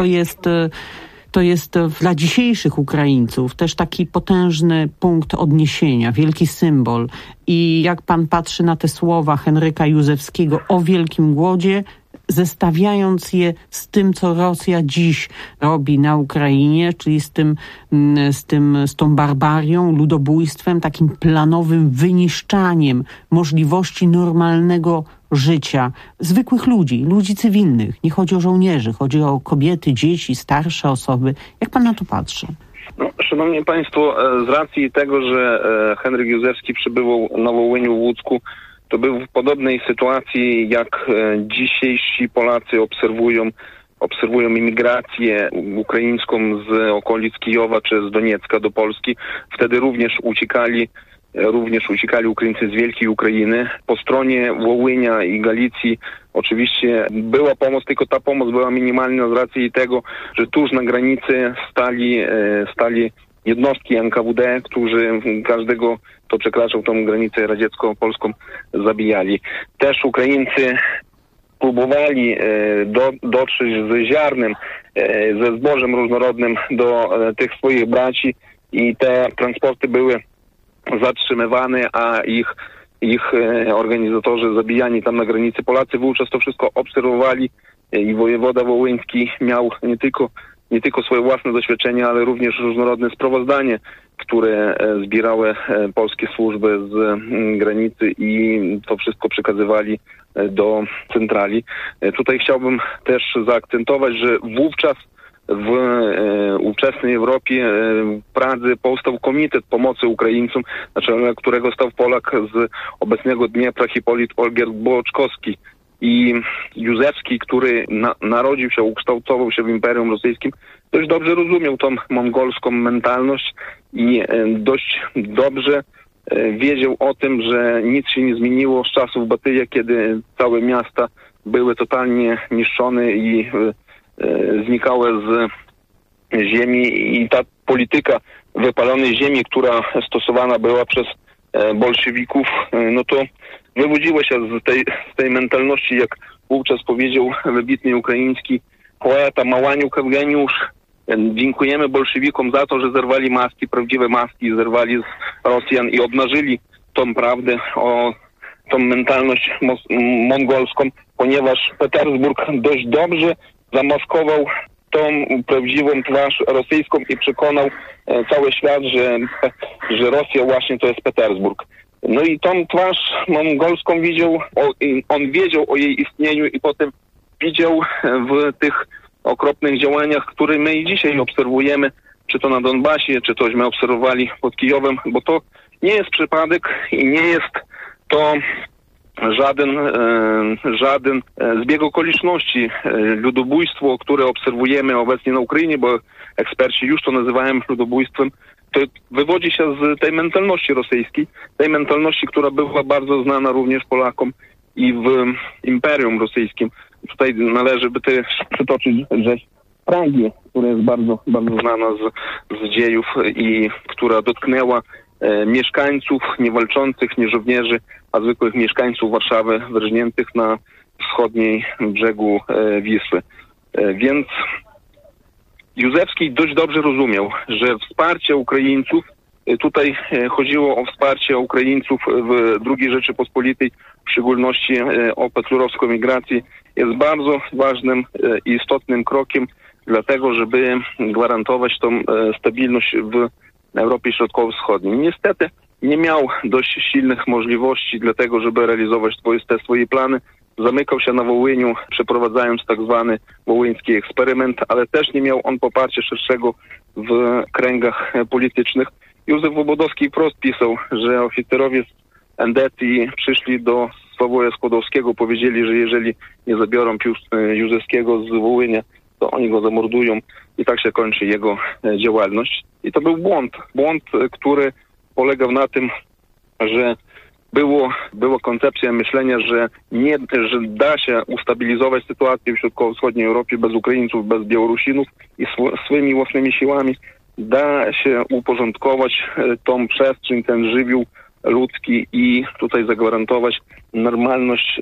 to jest dla dzisiejszych Ukraińców też taki potężny punkt odniesienia, wielki symbol. I jak pan patrzy na te słowa Henryka Józefskiego o Wielkim Głodzie, zestawiając je z tym, co Rosja dziś robi na Ukrainie, czyli z tą barbarią, ludobójstwem, takim planowym wyniszczaniem możliwości normalnego życia zwykłych ludzi cywilnych. Nie chodzi o żołnierzy, chodzi o kobiety, dzieci, starsze osoby. Jak pan na to patrzy? Szanowni Państwo, z racji tego, że Henryk Józefski przybywał na Wołyniu w Łucku, to był w podobnej sytuacji, jak dzisiejsi Polacy obserwują imigrację ukraińską z okolic Kijowa czy z Doniecka do Polski. Wtedy również uciekali Ukraińcy z Wielkiej Ukrainy. Po stronie Wołynia i Galicji oczywiście była pomoc, tylko ta pomoc była minimalna z racji tego, że tuż na granicy stali jednostki NKWD, którzy każdego, kto przekraczał tą granicę radziecko-polską, zabijali. Też Ukraińcy próbowali dotrzeć z ziarnem, ze zbożem różnorodnym do tych swoich braci i te transporty były zatrzymywane, a ich organizatorzy zabijani tam na granicy. Polacy wówczas to wszystko obserwowali i wojewoda wołyński miał nie tylko swoje własne doświadczenia, ale również różnorodne sprawozdanie, które zbierały polskie służby z granicy i to wszystko przekazywali do centrali. Tutaj chciałbym też zaakcentować, że wówczas w ówczesnej Europie w Pradze powstał Komitet Pomocy Ukraińcom, na czele którego stał Polak z obecnego Dniepra, Hipolit Olgierd Boczkowski. I Józefski, który narodził się, ukształtował się w Imperium Rosyjskim, dość dobrze rozumiał tą mongolską mentalność i dość dobrze wiedział o tym, że nic się nie zmieniło z czasów Batyja, kiedy całe miasta były totalnie niszczone i znikały z ziemi i ta polityka wypalonej ziemi, która stosowana była przez bolszewików, no to wywodziła się z tej mentalności, jak wówczas powiedział wybitny ukraiński poeta Małaniuk Ewgeniusz. Dziękujemy bolszewikom za to, że zerwali maski, prawdziwe maski, zerwali z Rosjan i obnażyli tą prawdę o tą mentalność mongolską, ponieważ Petersburg dość dobrze zamaskował tą prawdziwą twarz rosyjską i przekonał cały świat, że Rosja właśnie to jest Petersburg. No i tą twarz mongolską on wiedział o jej istnieniu i potem widział w tych okropnych działaniach, które my i dzisiaj obserwujemy, czy to na Donbasie, czy tośmy obserwowali pod Kijowem, bo to nie jest przypadek i nie jest to żaden zbieg okoliczności. Ludobójstwo, które obserwujemy obecnie na Ukrainie, bo eksperci już to nazywają ludobójstwem, to wywodzi się z tej mentalności rosyjskiej, tej mentalności, która była bardzo znana również Polakom i w Imperium Rosyjskim. Tutaj należy by też przytoczyć rzecz Pragi, która jest bardzo, bardzo znana z dziejów i która dotknęła mieszkańców, nie walczących, nie żołnierzy, a zwykłych mieszkańców Warszawy, wyrżniętych na wschodniej brzegu Wisły. Więc Józefski dość dobrze rozumiał, że wsparcie Ukraińców Tutaj chodziło o wsparcie Ukraińców w II Rzeczypospolitej, w szczególności o petlurowską migrację. Jest bardzo ważnym i istotnym krokiem dlatego, żeby gwarantować tą stabilność w Europie Środkowo-Wschodniej. Niestety nie miał dość silnych możliwości dla tego, żeby realizować te swoje plany. Zamykał się na Wołyniu, przeprowadzając tak zwany wołyński eksperyment, ale też nie miał on poparcia szerszego w kręgach politycznych. Józef Łobodowski wprost pisał, że oficerowie z Endety przyszli do Sławoja Skłodowskiego, powiedzieli, że jeżeli nie zabiorą Józefskiego z Wołynia, to oni go zamordują i tak się kończy jego działalność. I to był błąd. Błąd, który polegał na tym, że była koncepcja myślenia, że da się ustabilizować sytuację w środkowo-wschodniej Europie bez Ukraińców, bez Białorusinów i swoimi własnymi siłami da się uporządkować tą przestrzeń, ten żywioł ludzki i tutaj zagwarantować normalność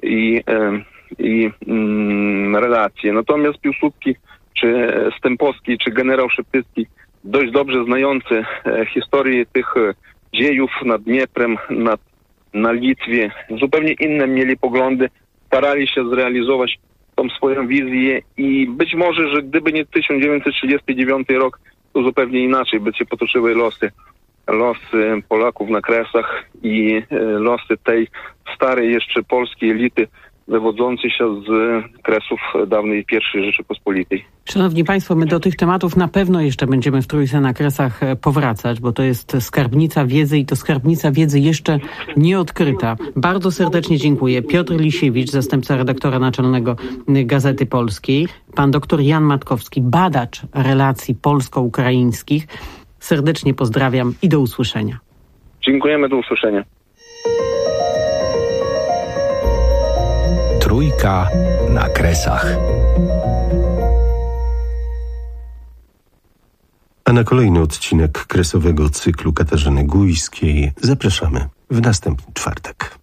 i relacje. Natomiast Piłsudski, czy Stępowski, czy generał Szeptycki, dość dobrze znający historię tych dziejów nad Dnieprem, na Litwie, zupełnie inne mieli poglądy, starali się zrealizować tą swoją wizję i być może, że gdyby nie 1939 rok, to zupełnie inaczej by się potoczyły losy Polaków na Kresach i losy tej starej jeszcze polskiej elity wywodzącej się z Kresów dawnej I Rzeczypospolitej. Szanowni Państwo, my do tych tematów na pewno jeszcze będziemy w Trójce na Kresach powracać, bo to jest skarbnica wiedzy i to skarbnica wiedzy jeszcze nieodkryta. Bardzo serdecznie dziękuję. Piotr Lisiewicz, zastępca redaktora naczelnego Gazety Polskiej, pan doktor Jan Matkowski, badacz relacji polsko-ukraińskich. Serdecznie pozdrawiam i do usłyszenia. Dziękujemy, do usłyszenia. Trójka na Kresach. A na kolejny odcinek kresowego cyklu Katarzyny Gujskiej zapraszamy w następny czwartek.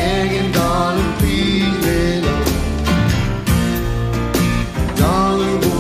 Darling,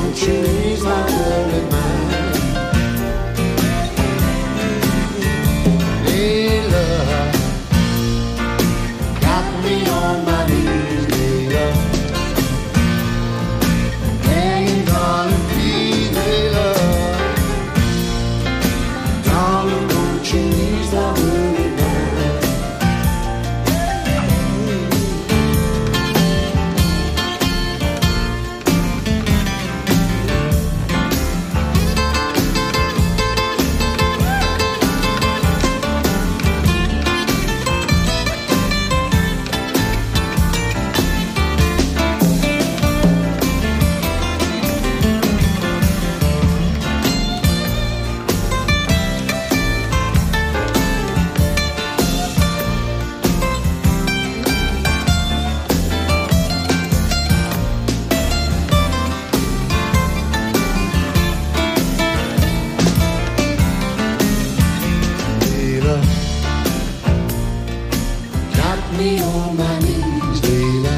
me on my knees, Layla.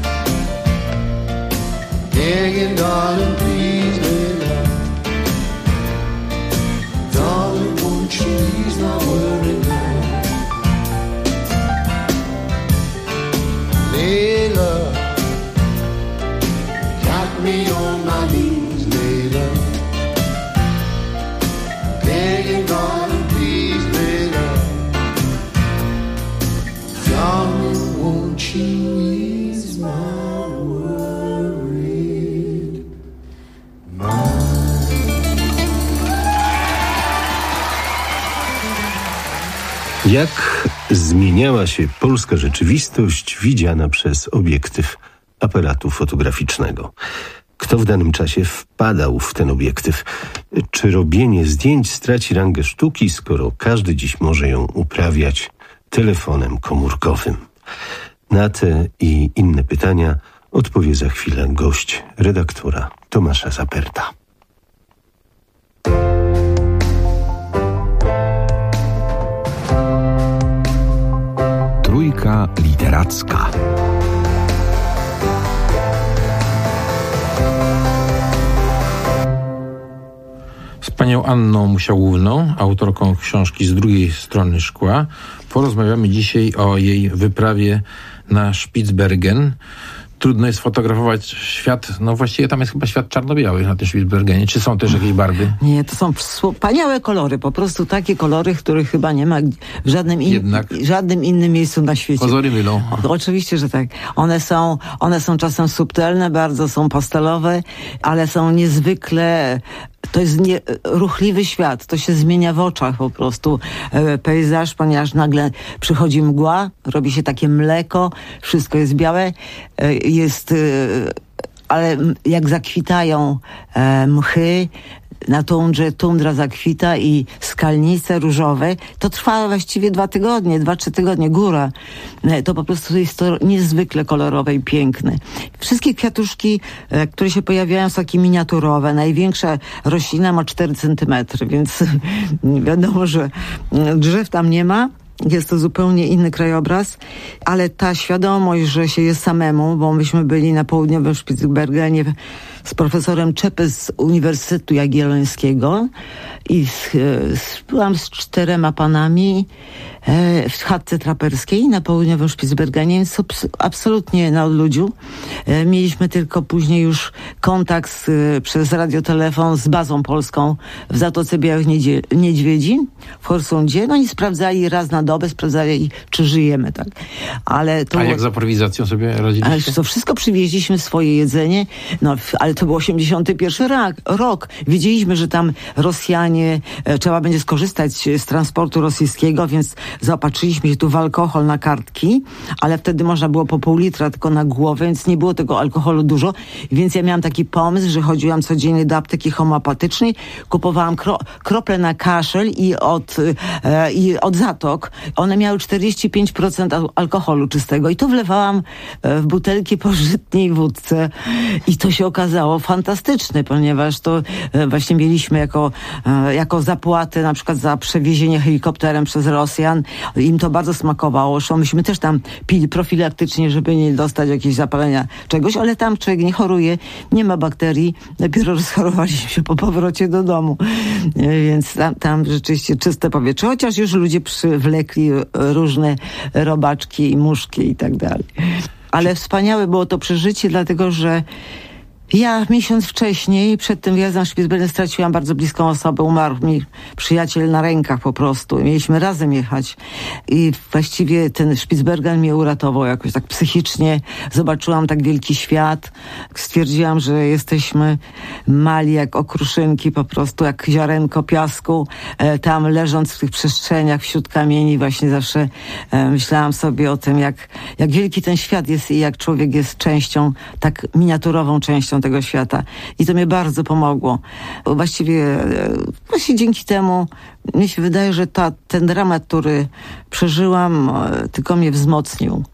Begging, darling, please, Layla. Darling, won't you ease my worry now? Layla, got me on my knees, Layla. Begging, darling, please, Layla. Darling, won't you ease my worried mind? Jak zmieniała się polska rzeczywistość widziana przez obiektyw aparatu fotograficznego? Kto w danym czasie wpadał w ten obiektyw? Czy robienie zdjęć straci rangę sztuki, skoro każdy dziś może ją uprawiać telefonem komórkowym? Na te i inne pytania odpowie za chwilę gość redaktora Tomasza Zaperta. Trójka literacka. Z panią Anną Musiałówną, autorką książki Z drugiej strony szkła, porozmawiamy dzisiaj o jej wyprawie na Spitsbergen. Trudno jest fotografować świat, no właściwie tam jest chyba świat czarno-biały na tym Spitsbergenie. Czy są też jakieś barwy? Nie, to są wspaniałe kolory, po prostu takie kolory, których chyba nie ma w żadnym innym miejscu na świecie. Pozory mylą. Oczywiście, że tak. One są czasem subtelne, bardzo są pastelowe, ale są niezwykle... To jest ruchliwy świat, to się zmienia w oczach po prostu pejzaż, ponieważ nagle przychodzi mgła, robi się takie mleko, wszystko jest białe, ale jak zakwitają mchy, na tundra zakwita i skalnice różowe, to trwa właściwie 2-3 tygodnie, góra. To po prostu jest to niezwykle kolorowe i piękne. Wszystkie kwiatuszki, które się pojawiają, są takie miniaturowe. Największa roślina ma 4 centymetry, więc wiadomo, że drzew tam nie ma. Jest to zupełnie inny krajobraz, ale ta świadomość, że się jest samemu, bo myśmy byli na południowym Spitsbergenie z profesorem Czepy z Uniwersytetu Jagiellońskiego i byłam z 4 panami w chatce traperskiej na południowym Spitsbergenie, więc absolutnie na odludziu. Mieliśmy tylko później już kontakt przez radiotelefon z bazą polską w Zatoce Białych Niedźwiedzi w Horsundzie. No i sprawdzali raz na dobę, czy żyjemy, tak. Ale to jak z aprowizacją sobie radziliście? Ale to wszystko przywieźliśmy, swoje jedzenie, no ale to był 81 rok. Wiedzieliśmy, że tam Rosjanie, trzeba będzie skorzystać z transportu rosyjskiego, więc zaopatrzyliśmy się tu w alkohol na kartki, ale wtedy można było po pół litra tylko na głowę, więc nie było tego alkoholu dużo, więc ja miałam taki pomysł, że chodziłam codziennie do apteki homeopatycznej, kupowałam krople na kaszel i od zatok. One miały 45% alkoholu czystego i to wlewałam w butelki po żytniej wódce i to się okazało fantastyczne, ponieważ to właśnie mieliśmy jako zapłatę na przykład za przewiezienie helikopterem przez Rosjan. Im to bardzo smakowało. Zresztą myśmy też tam pili profilaktycznie, żeby nie dostać jakiegoś zapalenia czegoś, ale tam człowiek nie choruje, nie ma bakterii. Dopiero rozchorowaliśmy się po powrocie do domu. Więc tam rzeczywiście czyste powietrze. Chociaż już ludzie przywlekli różne robaczki i muszki i tak dalej. Ale wspaniałe było to przeżycie, dlatego że ja miesiąc wcześniej, przed tym wyjazdem na Spitsbergen, straciłam bardzo bliską osobę. Umarł mi przyjaciel na rękach po prostu. Mieliśmy razem jechać. I właściwie ten Spitsbergen mnie uratował jakoś tak psychicznie. Zobaczyłam tak wielki świat. Stwierdziłam, że jesteśmy mali jak okruszynki, po prostu jak ziarenko piasku. Tam leżąc w tych przestrzeniach wśród kamieni właśnie zawsze myślałam sobie o tym, jak wielki ten świat jest i jak człowiek jest częścią, tak miniaturową częścią tego świata. I to mnie bardzo pomogło. Właściwie dzięki temu mnie się wydaje, że ten dramat, który przeżyłam, tylko mnie wzmocnił.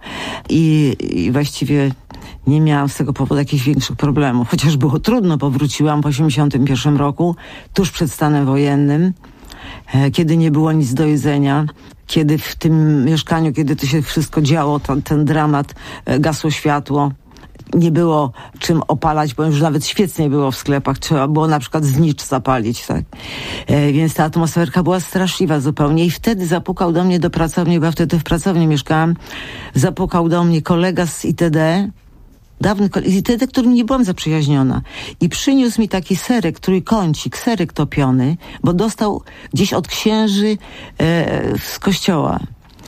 I właściwie nie miałam z tego powodu jakichś większych problemów. Chociaż było trudno, powróciłam w 1981 roku, tuż przed stanem wojennym, kiedy nie było nic do jedzenia. kiedy w tym mieszkaniu, kiedy to się wszystko działo, ten dramat, gasło światło. Nie było czym opalać, bo już nawet świec nie było w sklepach. Trzeba było na przykład znicz zapalić, tak. Więc ta atmosferka była straszliwa zupełnie. I wtedy zapukał do mnie do pracowni, bo ja wtedy w pracowni mieszkałam. Zapukał do mnie kolega z ITD, dawny kolega z ITD, którym nie byłam zaprzyjaźniona. I przyniósł mi taki serek, trójkącik, serek topiony, bo dostał gdzieś od księży z kościoła.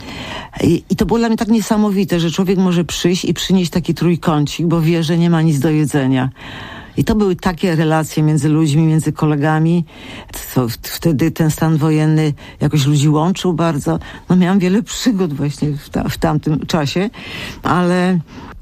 I to było dla mnie tak niesamowite, że człowiek może przyjść i przynieść taki trójkącik, bo wie, że nie ma nic do jedzenia. I to były takie relacje między ludźmi, między kolegami. Wtedy ten stan wojenny jakoś ludzi łączył bardzo. No miałam wiele przygód właśnie w tamtym czasie, ale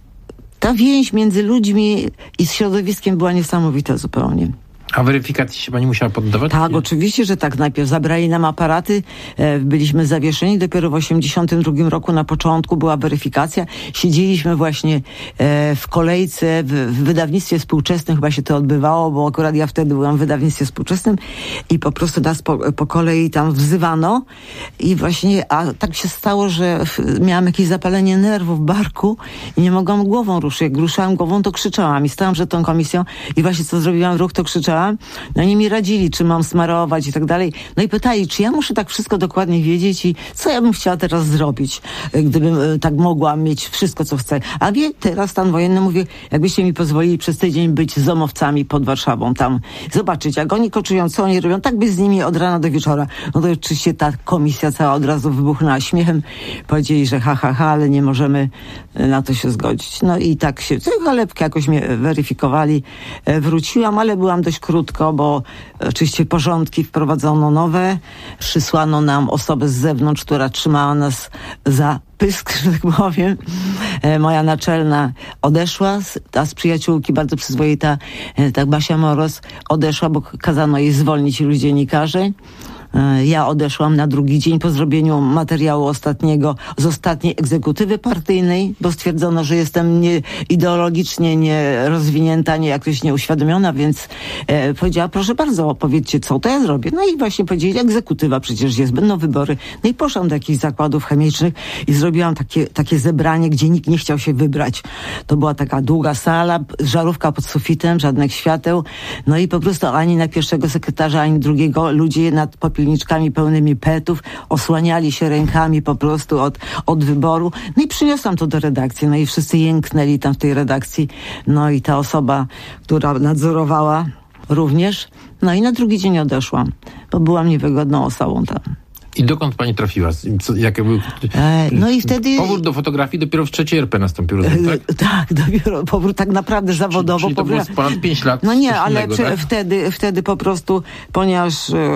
ta więź między ludźmi i z środowiskiem była niesamowita zupełnie. A weryfikacji się pani musiała poddawać? Tak, oczywiście, że tak. Najpierw zabrali nam aparaty, byliśmy zawieszeni. Dopiero w 1982 roku na początku była weryfikacja. Siedzieliśmy właśnie w kolejce w wydawnictwie współczesnym, chyba się to odbywało, bo akurat ja wtedy byłam w wydawnictwie współczesnym i po prostu nas po kolei tam wzywano i właśnie, a tak się stało, że miałam jakieś zapalenie nerwów w barku i nie mogłam głową ruszyć. Jak ruszałam głową, to krzyczałam i stałam przed tą komisją i właśnie co zrobiłam ruch, to krzyczałam. No oni mi radzili, czy mam smarować i tak dalej. No i pytali, czy ja muszę tak wszystko dokładnie wiedzieć i co ja bym chciała teraz zrobić, gdybym tak mogła mieć wszystko, co chcę. A teraz stan wojenny, mówię, jakbyście mi pozwolili przez tydzień być z zomowcami pod Warszawą tam, zobaczyć, jak oni koczują, co oni robią, tak by z nimi od rana do wieczora. No to oczywiście ta komisja cała od razu wybuchnęła śmiechem. Powiedzieli, że ale nie możemy na to się zgodzić. No i tak się, zalepkę jakoś mnie weryfikowali. Wróciłam, ale byłam dość krótko, bo oczywiście porządki wprowadzono nowe. Przysłano nam osobę z zewnątrz, która trzymała nas za pysk, że tak powiem. Moja naczelna odeszła, ta z przyjaciółki, bardzo przyzwoita, tak Basia Moros, odeszła, bo kazano jej zwolnić ilu dziennikarzy. Ja odeszłam na drugi dzień po zrobieniu materiału ostatniego z ostatniej egzekutywy partyjnej, bo stwierdzono, że jestem ideologicznie nierozwinięta, jakoś nieuświadomiona, więc powiedziała, proszę bardzo, opowiedzcie, co to ja zrobię. No i właśnie powiedzieli, egzekutywa przecież jest, będą wybory. No i poszłam do jakichś zakładów chemicznych i zrobiłam takie zebranie, gdzie nikt nie chciał się wybrać. To była taka długa sala, żarówka pod sufitem, żadnych świateł. No i po prostu ani na pierwszego sekretarza, ani drugiego ludzie nad popielniczkami pełnymi petów osłaniali się rękami po prostu od wyboru. No i przyniosłam to do redakcji. No i wszyscy jęknęli tam w tej redakcji. No i ta osoba, która nadzorowała również. No i na drugi dzień odeszłam, bo byłam niewygodną osobą tam. I dokąd pani trafiła? Jakie był no i wtedy powrót do fotografii dopiero w III RP nastąpił, tak? Tak, dopiero powrót tak naprawdę zawodowo. Czyli to było ponad 5 lat. No nie, ale innego, tak? wtedy po prostu, ponieważ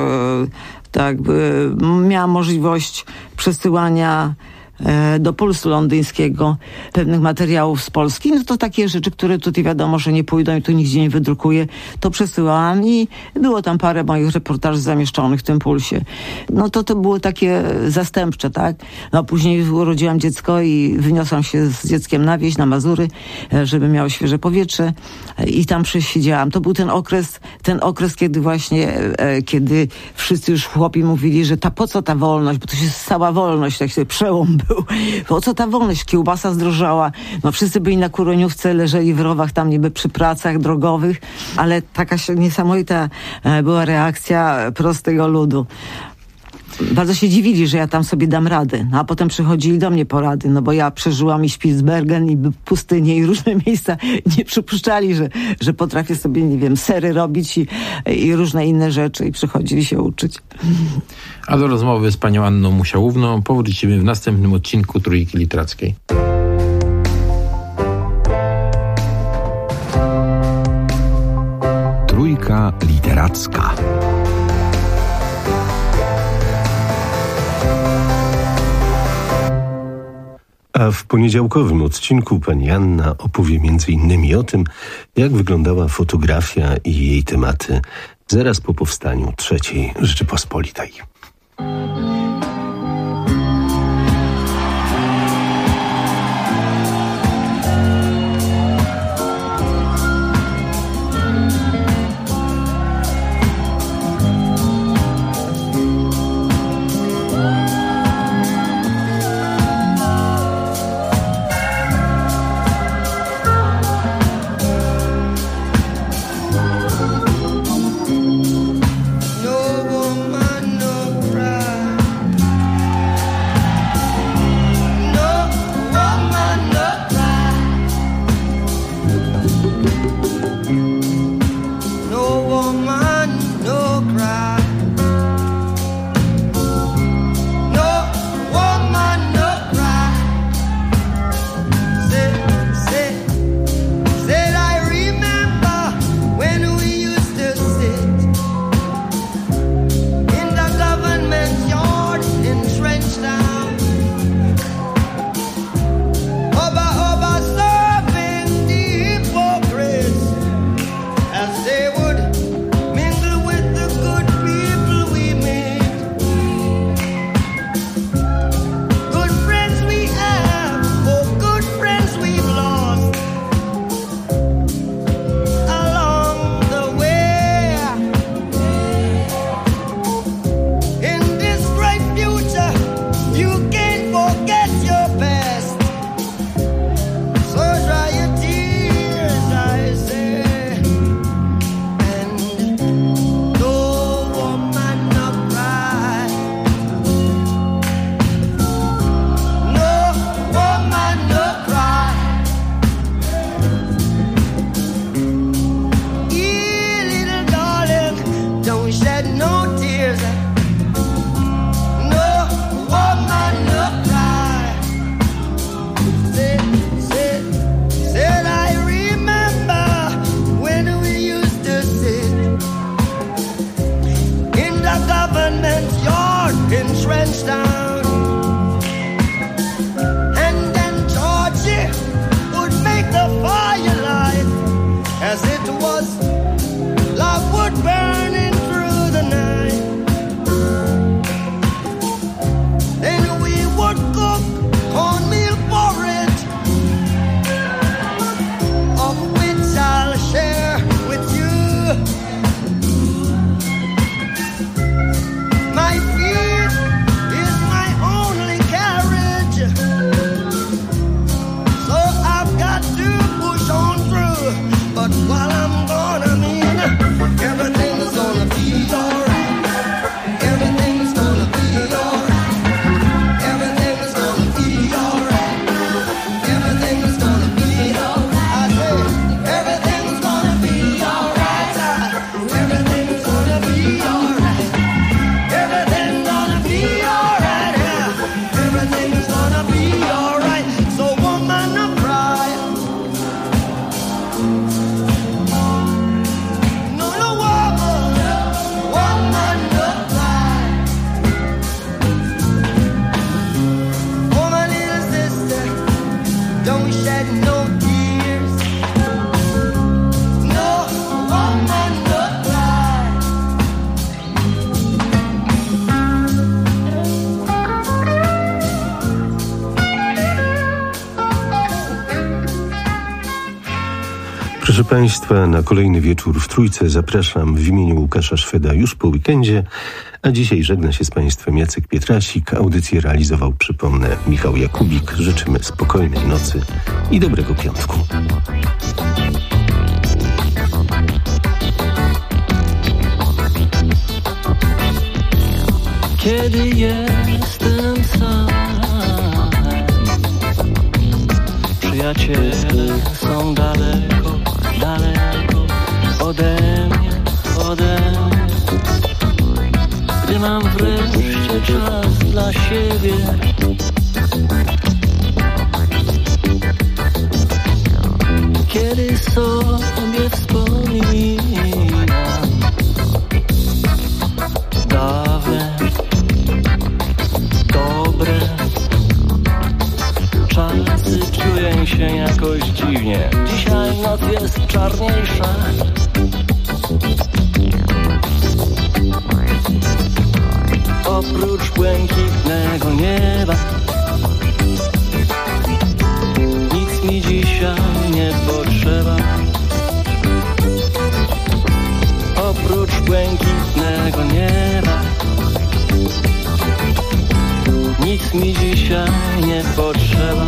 miałam możliwość przesyłania do Pulsu Londyńskiego pewnych materiałów z Polski, no to takie rzeczy, które tutaj wiadomo, że nie pójdą i tu nigdzie nie wydrukuję, to przesyłałam i było tam parę moich reportaży zamieszczonych w tym Pulsie. No to było takie zastępcze, tak? No później urodziłam dziecko i wyniosłam się z dzieckiem na wieś, na Mazury, żeby miało świeże powietrze i tam przesiedziałam. To był ten okres, kiedy właśnie, kiedy wszyscy już chłopi mówili, że po co ta wolność, bo to się stała wolność, tak się przełom był. Po co ta wolność? Kiełbasa zdrożała. No wszyscy byli na Kuroniówce, leżeli w rowach tam niby przy pracach drogowych, ale taka niesamowita była reakcja prostego ludu. Bardzo się dziwili, że ja tam sobie dam radę. No, a potem przychodzili do mnie porady, no bo ja przeżyłam i Spitsbergen, i pustynię, i różne miejsca. Nie przypuszczali, że potrafię sobie, nie wiem, sery robić i różne inne rzeczy i przychodzili się uczyć. A do rozmowy z panią Anną Musiałówną powrócimy w następnym odcinku Trójki Literackiej. Trójka Literacka. A w poniedziałkowym odcinku pani Anna opowie m.in. o tym, jak wyglądała fotografia i jej tematy zaraz po powstaniu III Rzeczypospolitej. Proszę Państwa, na kolejny wieczór w Trójce zapraszam w imieniu Łukasza Szweda już po weekendzie, a dzisiaj żegna się z Państwem Jacek Pietrasik. Audycję realizował, przypomnę, Michał Jakubik. Życzymy spokojnej nocy i dobrego piątku. Kiedy jestem sam, przyjaciele są daleko, daleko ode mnie. Gdy mam wreszcie czas dla siebie, kiedy sobie wspominam dawne, dobre czasy, czuję się jakoś dziwnie. Dzisiaj noc jest czarniejsza. Oprócz błękitnego nieba nic mi dzisiaj nie potrzeba. Oprócz błękitnego nieba nic mi dzisiaj nie potrzeba.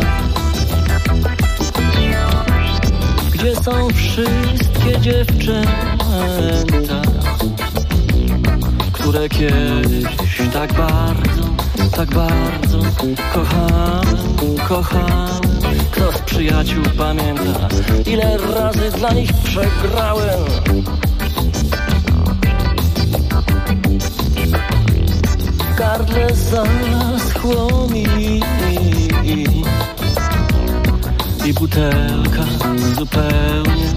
Gdzie są wszystkie dziewczęta, które kiedyś tak bardzo kochałem? Kto z przyjaciół pamięta, ile razy dla nich przegrałem? W gardle zaschło mi i butelka zupełnie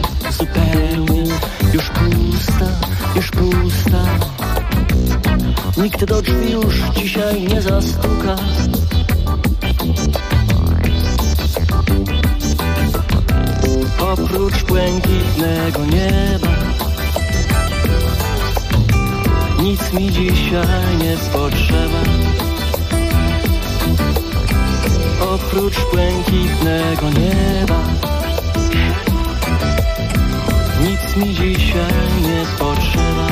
już pusta. Nikt do drzwi już dzisiaj nie zastuka. Oprócz błękitnego nieba nic mi dzisiaj nie potrzeba. Oprócz błękitnego nieba nic mi dzisiaj nie potrzeba.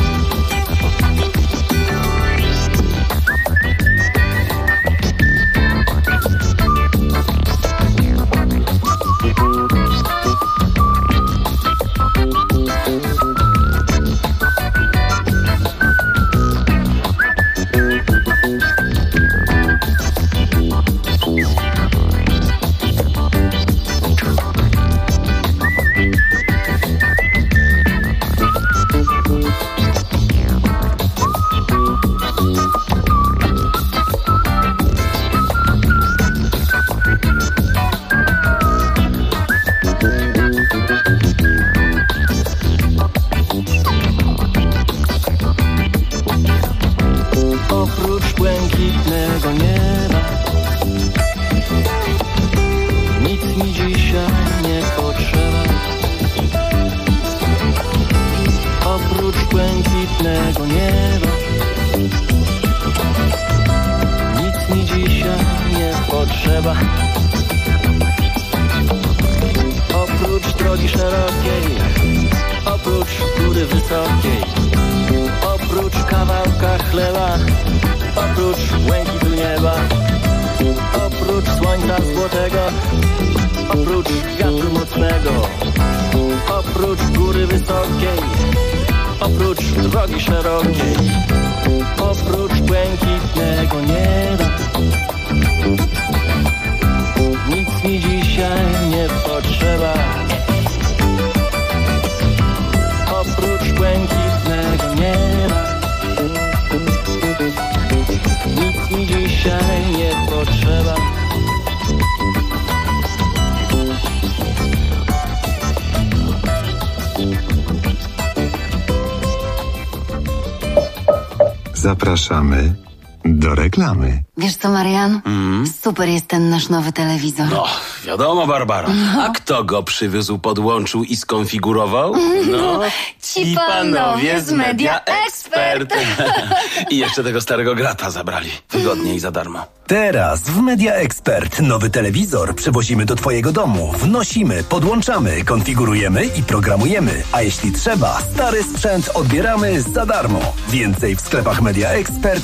Zapraszamy do reklamy. Wiesz co, Marian? Super jest ten nasz nowy telewizor. No, wiadomo, Barbara. A kto go przywiózł, podłączył i skonfigurował? No, ci panowie z Media Expert. I jeszcze tego starego grata zabrali. Wygodnie i za darmo. Teraz w Media Expert nowy telewizor przywozimy do twojego domu. Wnosimy, podłączamy, konfigurujemy i programujemy. A jeśli trzeba, stary sprzęt odbieramy za darmo. Więcej w sklepach Media Expert